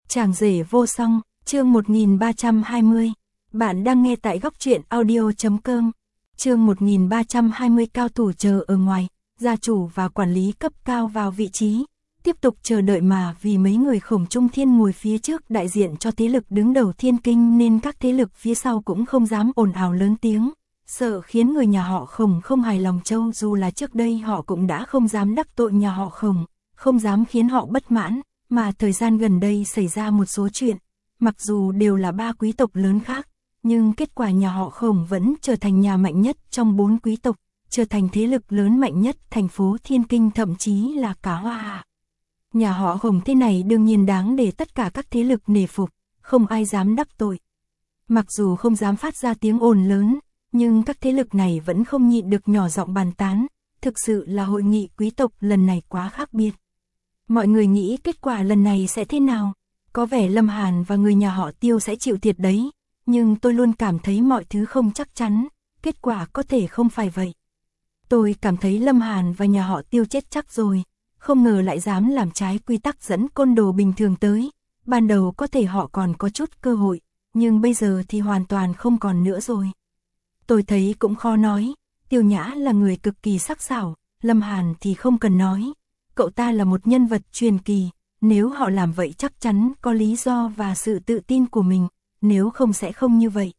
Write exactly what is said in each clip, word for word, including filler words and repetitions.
Chàng rể vô song, chương một nghìn ba trăm hai mươi. Bạn đang nghe tại góc truyện audio chấm com. Chương một nghìn ba trăm hai mươi cao thủ chờ ở ngoài, gia chủ và quản lý cấp cao vào vị trí, tiếp tục chờ đợi mà vì mấy người Khổng Trung Thiên ngồi phía trước đại diện cho thế lực đứng đầu Thiên Kinh nên các thế lực phía sau cũng không dám ồn ào lớn tiếng, sợ khiến người nhà họ Khổng không hài lòng. Châu dù là trước đây họ cũng đã không dám đắc tội nhà họ Khổng, không dám khiến họ bất mãn, mà thời gian gần đây xảy ra một số chuyện, mặc dù đều là ba quý tộc lớn khác, nhưng kết quả nhà họ Khổng vẫn trở thành nhà mạnh nhất trong bốn quý tộc, trở thành thế lực lớn mạnh nhất thành phố Thiên Kinh, thậm chí là cả Hoa Hạ. Nhà họ Khổng thế này đương nhiên đáng để tất cả các thế lực nể phục, không ai dám đắc tội. Mặc dù không dám phát ra tiếng ồn lớn, nhưng các thế lực này vẫn không nhịn được nhỏ giọng bàn tán, thực sự là hội nghị quý tộc lần này quá khác biệt. Mọi người nghĩ kết quả lần này sẽ thế nào? Có vẻ Lâm Hàn và người nhà họ Tiêu sẽ chịu thiệt đấy, nhưng tôi luôn cảm thấy mọi thứ không chắc chắn, kết quả có thể không phải vậy. Tôi cảm thấy Lâm Hàn và nhà họ Tiêu chết chắc rồi, không ngờ lại dám làm trái quy tắc dẫn côn đồ bình thường tới. Ban đầu có thể họ còn có chút cơ hội, nhưng bây giờ thì hoàn toàn không còn nữa rồi. Tôi thấy cũng khó nói, Tiêu Nhã là người cực kỳ sắc sảo, Lâm Hàn thì không cần nói. Cậu ta là một nhân vật truyền kỳ, nếu họ làm vậy chắc chắn có lý do và sự tự tin của mình, nếu không sẽ không như vậy.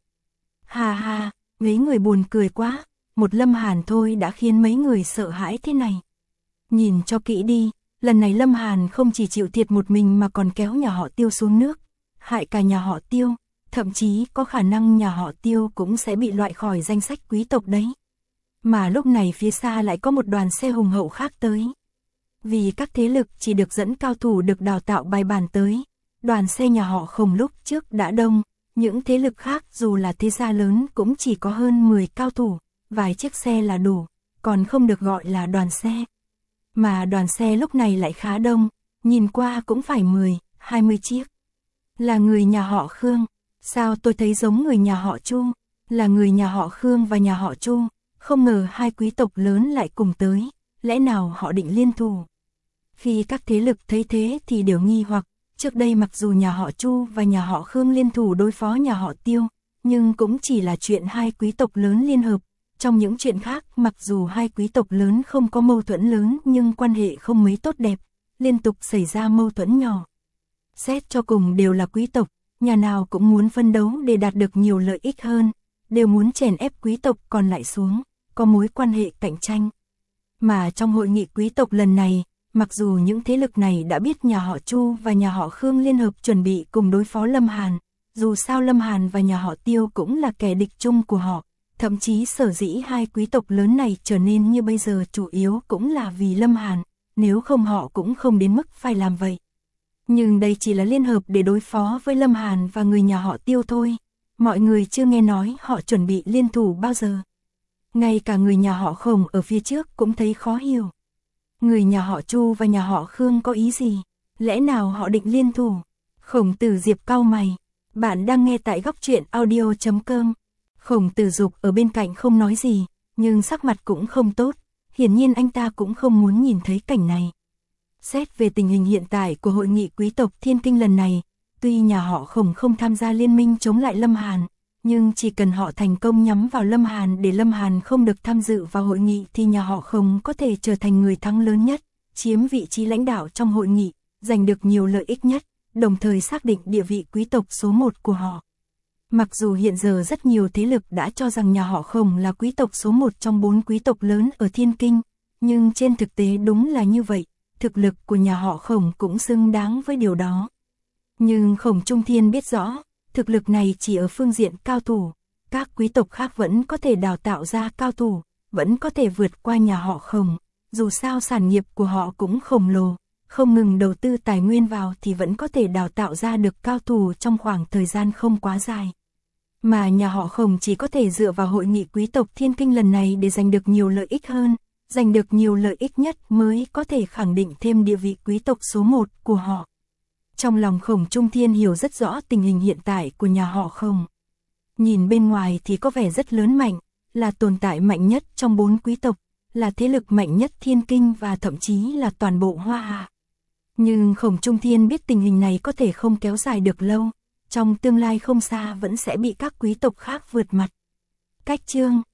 Hà hà, mấy người buồn cười quá, một Lâm Hàn thôi đã khiến mấy người sợ hãi thế này. Nhìn cho kỹ đi, lần này Lâm Hàn không chỉ chịu thiệt một mình mà còn kéo nhà họ Tiêu xuống nước, hại cả nhà họ Tiêu, thậm chí có khả năng nhà họ Tiêu cũng sẽ bị loại khỏi danh sách quý tộc đấy. Mà lúc này phía xa lại có một đoàn xe hùng hậu khác tới. Vì các thế lực chỉ được dẫn cao thủ được đào tạo bài bản tới, đoàn xe nhà họ Khổng lúc trước đã đông, những thế lực khác dù là thế gia lớn cũng chỉ có hơn mười cao thủ, vài chiếc xe là đủ, còn không được gọi là đoàn xe. Mà đoàn xe lúc này lại khá đông, nhìn qua cũng phải mười, hai mươi chiếc. Là người nhà họ Khương, sao tôi thấy giống người nhà họ Chu, là người nhà họ Khương và nhà họ Chu, không ngờ hai quý tộc lớn lại cùng tới, lẽ nào họ định liên thủ. Khi các thế lực thấy thế thì đều nghi hoặc, trước đây mặc dù nhà họ Chu và nhà họ Khương liên thủ đối phó nhà họ Tiêu, nhưng cũng chỉ là chuyện hai quý tộc lớn liên hợp. Trong những chuyện khác, mặc dù hai quý tộc lớn không có mâu thuẫn lớn nhưng quan hệ không mấy tốt đẹp, liên tục xảy ra mâu thuẫn nhỏ. Xét cho cùng đều là quý tộc, nhà nào cũng muốn phân đấu để đạt được nhiều lợi ích hơn, đều muốn chèn ép quý tộc còn lại xuống, có mối quan hệ cạnh tranh. Mà trong hội nghị quý tộc lần này, mặc dù những thế lực này đã biết nhà họ Chu và nhà họ Khương liên hợp chuẩn bị cùng đối phó Lâm Hàn, dù sao Lâm Hàn và nhà họ Tiêu cũng là kẻ địch chung của họ, thậm chí sở dĩ hai quý tộc lớn này trở nên như bây giờ chủ yếu cũng là vì Lâm Hàn, nếu không họ cũng không đến mức phải làm vậy. Nhưng đây chỉ là liên hợp để đối phó với Lâm Hàn và người nhà họ Tiêu thôi, mọi người chưa nghe nói họ chuẩn bị liên thủ bao giờ. Ngay cả người nhà họ Khổng ở phía trước cũng thấy khó hiểu. Người nhà họ Chu và nhà họ Khương có ý gì? Lẽ nào họ định liên thủ? Khổng Tử Diệp cau mày. Bạn đang nghe tại góc truyện audio chấm com. Khổng Tử Dục ở bên cạnh không nói gì, nhưng sắc mặt cũng không tốt. Hiển nhiên anh ta cũng không muốn nhìn thấy cảnh này. Xét về tình hình hiện tại của hội nghị quý tộc Thiên Kinh lần này, tuy nhà họ Khổng không tham gia liên minh chống lại Lâm Hàn, nhưng chỉ cần họ thành công nhắm vào Lâm Hàn để Lâm Hàn không được tham dự vào hội nghị thì nhà họ Khổng có thể trở thành người thắng lớn nhất, chiếm vị trí lãnh đạo trong hội nghị, giành được nhiều lợi ích nhất, đồng thời xác định địa vị quý tộc số một của họ. Mặc dù hiện giờ rất nhiều thế lực đã cho rằng nhà họ Khổng là quý tộc số một trong bốn quý tộc lớn ở Thiên Kinh, nhưng trên thực tế đúng là như vậy, thực lực của nhà họ Khổng cũng xứng đáng với điều đó. Nhưng Khổng Trung Thiên biết rõ, thực lực này chỉ ở phương diện cao thủ, các quý tộc khác vẫn có thể đào tạo ra cao thủ, vẫn có thể vượt qua nhà họ Khổng, dù sao sản nghiệp của họ cũng khổng lồ, không ngừng đầu tư tài nguyên vào thì vẫn có thể đào tạo ra được cao thủ trong khoảng thời gian không quá dài. Mà nhà họ Khổng chỉ có thể dựa vào hội nghị quý tộc Thiên Kinh lần này để giành được nhiều lợi ích hơn, giành được nhiều lợi ích nhất mới có thể khẳng định thêm địa vị quý tộc số một của họ. Trong lòng Khổng Trung Thiên hiểu rất rõ tình hình hiện tại của nhà họ Khổng. Nhìn bên ngoài thì có vẻ rất lớn mạnh, là tồn tại mạnh nhất trong bốn quý tộc, là thế lực mạnh nhất Thiên Kinh và thậm chí là toàn bộ Hoa Hạ. Nhưng Khổng Trung Thiên biết tình hình này có thể không kéo dài được lâu, trong tương lai không xa vẫn sẽ bị các quý tộc khác vượt mặt. Cách chương